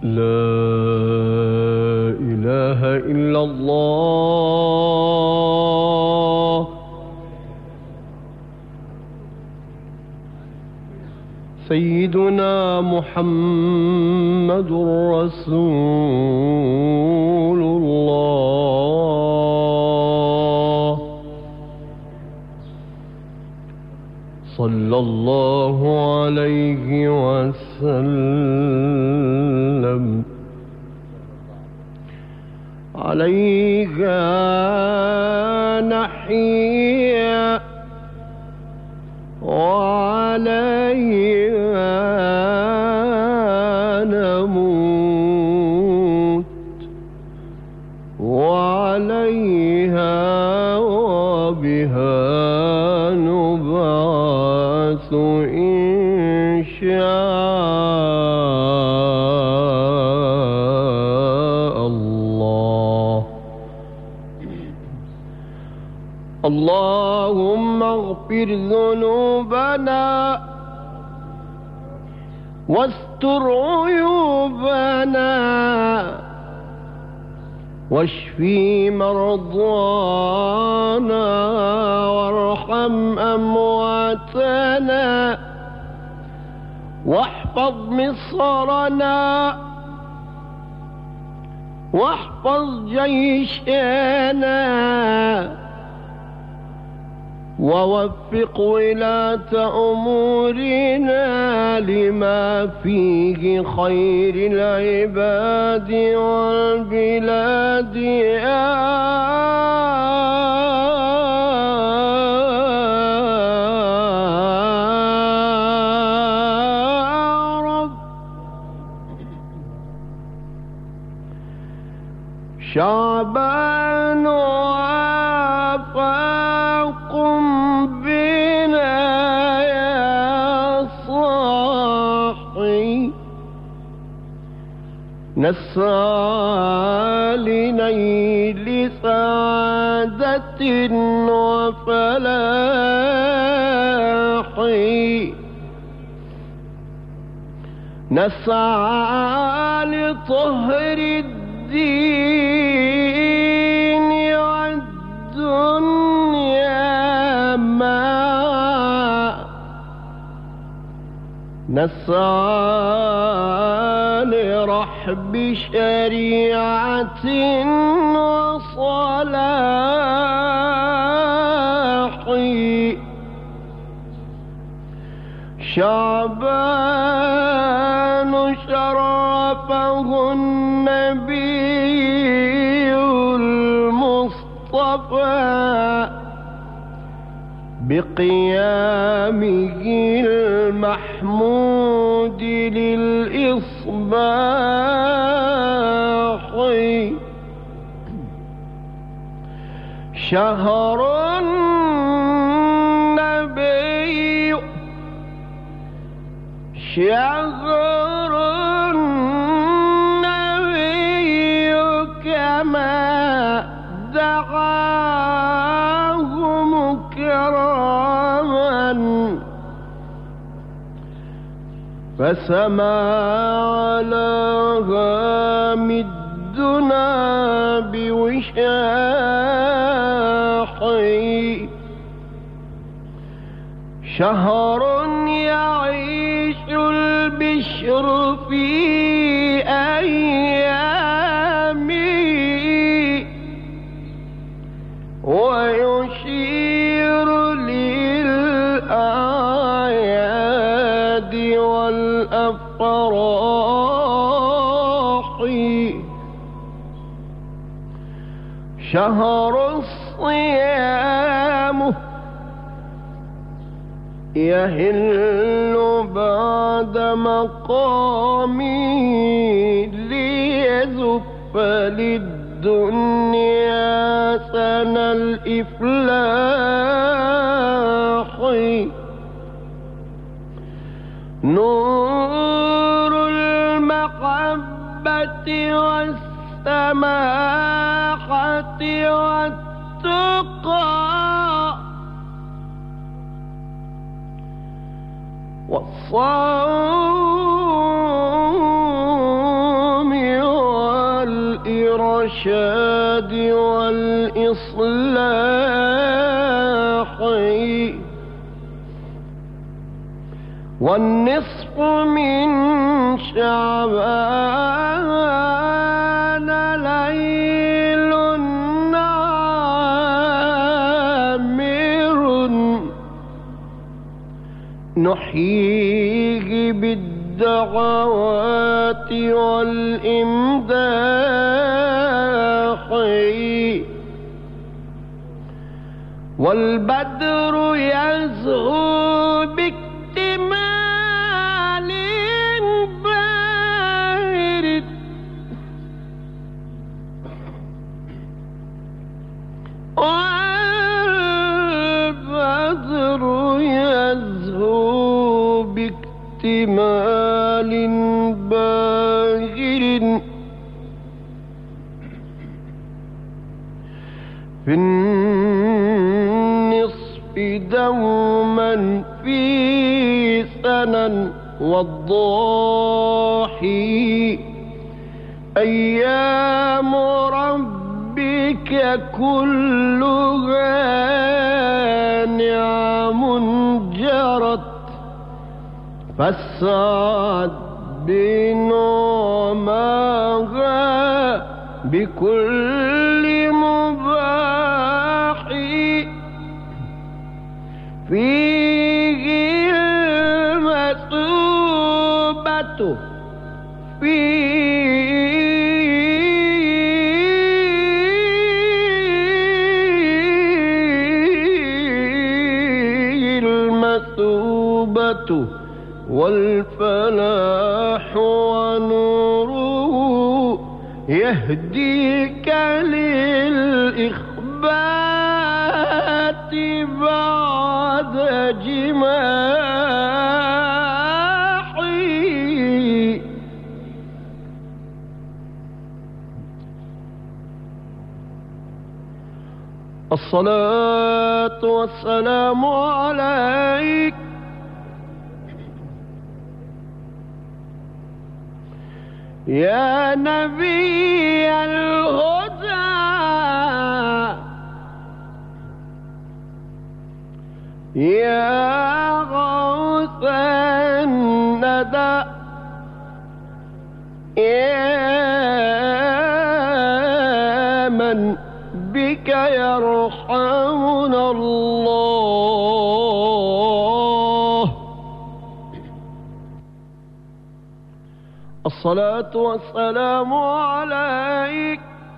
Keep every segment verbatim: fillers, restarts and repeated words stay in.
لا إله إلا الله. سيدنا محمد رسول الله صلى الله عليه وسلم. عليها نحيا وعليها نموت وعليها وبها نبعث إن شاء الله. اللهم اغفر ذنوبنا واستر عيوبنا واشفي مرضانا وارحم أمواتنا واحفظ مصرنا واحفظ جيشنا ووفق ولاة أمورنا لما فيه خير العباد والبلاد يا رب. شعبان وافاكم بنا يا صاحي نسعى لنيل سعادة وفلاح. نسعى لطهر الدين والدنيا معا. نسعى لرحب شريعة وصلاح. شعبان شرفه النبي المصطفى بقيامه المحمود للإصباح. شهر النبي شهر النبي كما دعاه مكرما فسما على غامدنا بوشاحي. شهر يعيش البشر في أيامه ويشير للأعياد والأفراح. شهر الصيام يهل بعد مقامي ليزف للدنيا سنى الإفلاح. نور المحبة والسماحة والتقى والصوم الرشاد والإصلاح، والنصف من شعبان ليل عامر نحييه بالدعوات والإمداح، والبدر يزهو باكتمال بارد، والبدر يزهو باكتمال باهر، في النصف دوما في سنا، والضاحي أيام ربك كلها نعم جرت، فاسعد بنعماها بكل مباح، فيه المثوبة فيه المثوبة والفلاح، ونوره يهديك للإخبات بعد جماحي. الصلاة والسلام عليك يا نبي الهدى، يا غوث الندى، يا من بك يرحمنا الله. الصلاة والسلام عليك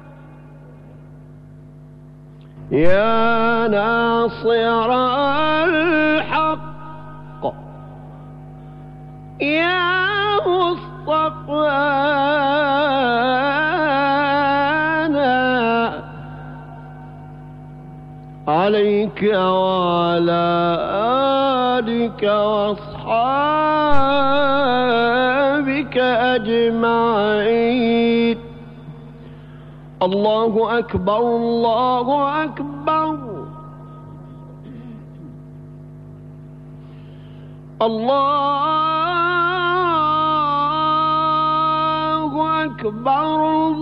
يا ناصر الحق، يا مصطفانا، عليك وعلى آلك وأصحابك أجمعين. الله أكبر، الله أكبر، الله أكبر،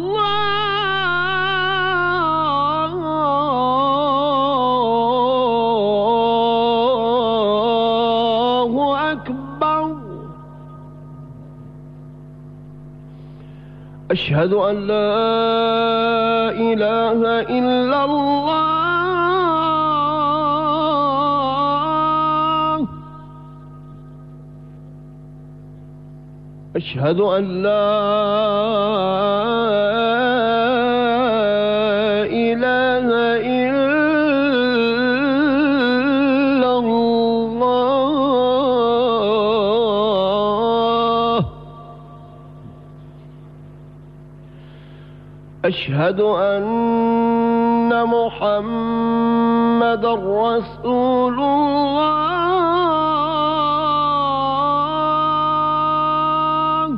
الله أكبر. أشهد أن لا إله إلا الله، أشهد أن لا إله إلا الله، أشهد أن محمد رسول الله،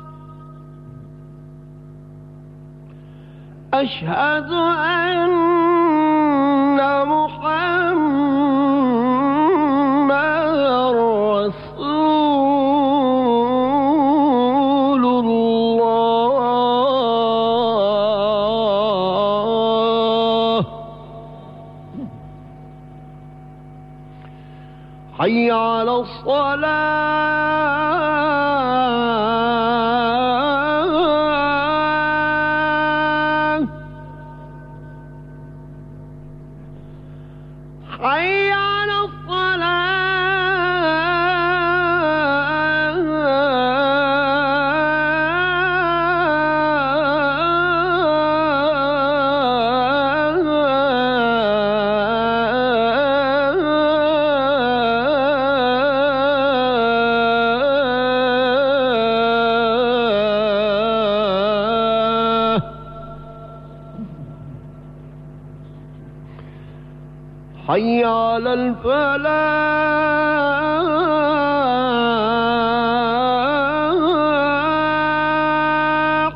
أشهد أن محمد رسول الله. حي على الصلاة حي على حي على الفلاح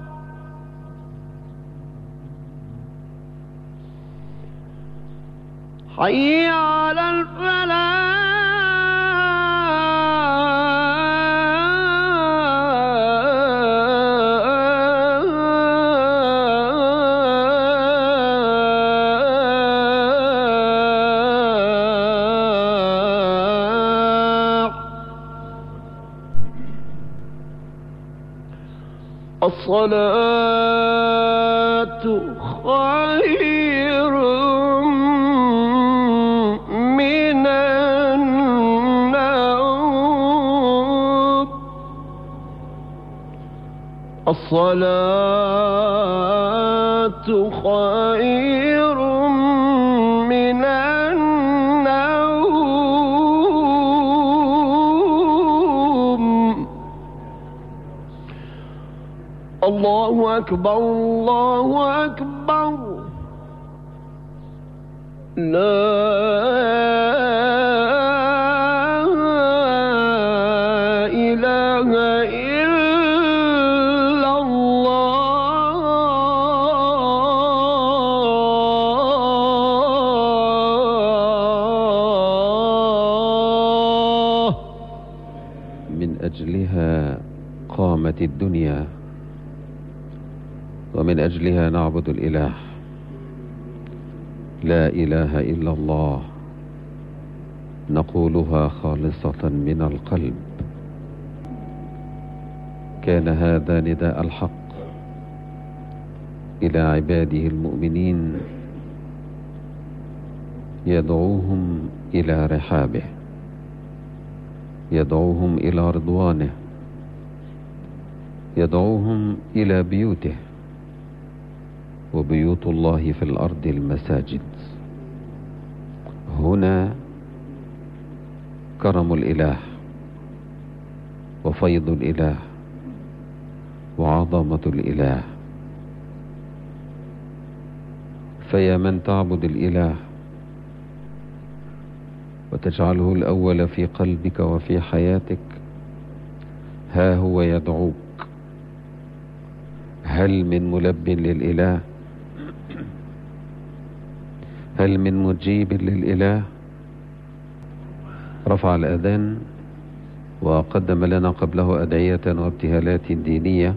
حي على الفلاح الصلاة خير من النوم الصلاة خير من النوم الله أكبر الله أكبر لا إله إلا الله. من أجلها قامت الدنيا ومن أجلها نعبد الإله. لا إله إلا الله نقولها خالصة من القلب. كان هذا نداء الحق إلى عباده المؤمنين يدعوهم إلى رحابه، يدعوهم إلى رضوانه، يدعوهم إلى بيوته. وبيوت الله في الأرض المساجد. هنا كرم الإله وفيض الإله وعظمة الإله. فيا من تعبد الإله وتجعله الأول في قلبك وفي حياتك، ها هو يدعوك. هل من ملب للإله؟ هل من مجيب للإله؟ رفع الأذان وقدم لنا قبله أدعية وابتهالات دينية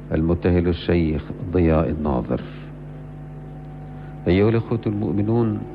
المبتهل الشيخ ضياء الناظر. أيها الأخوة المؤمنون،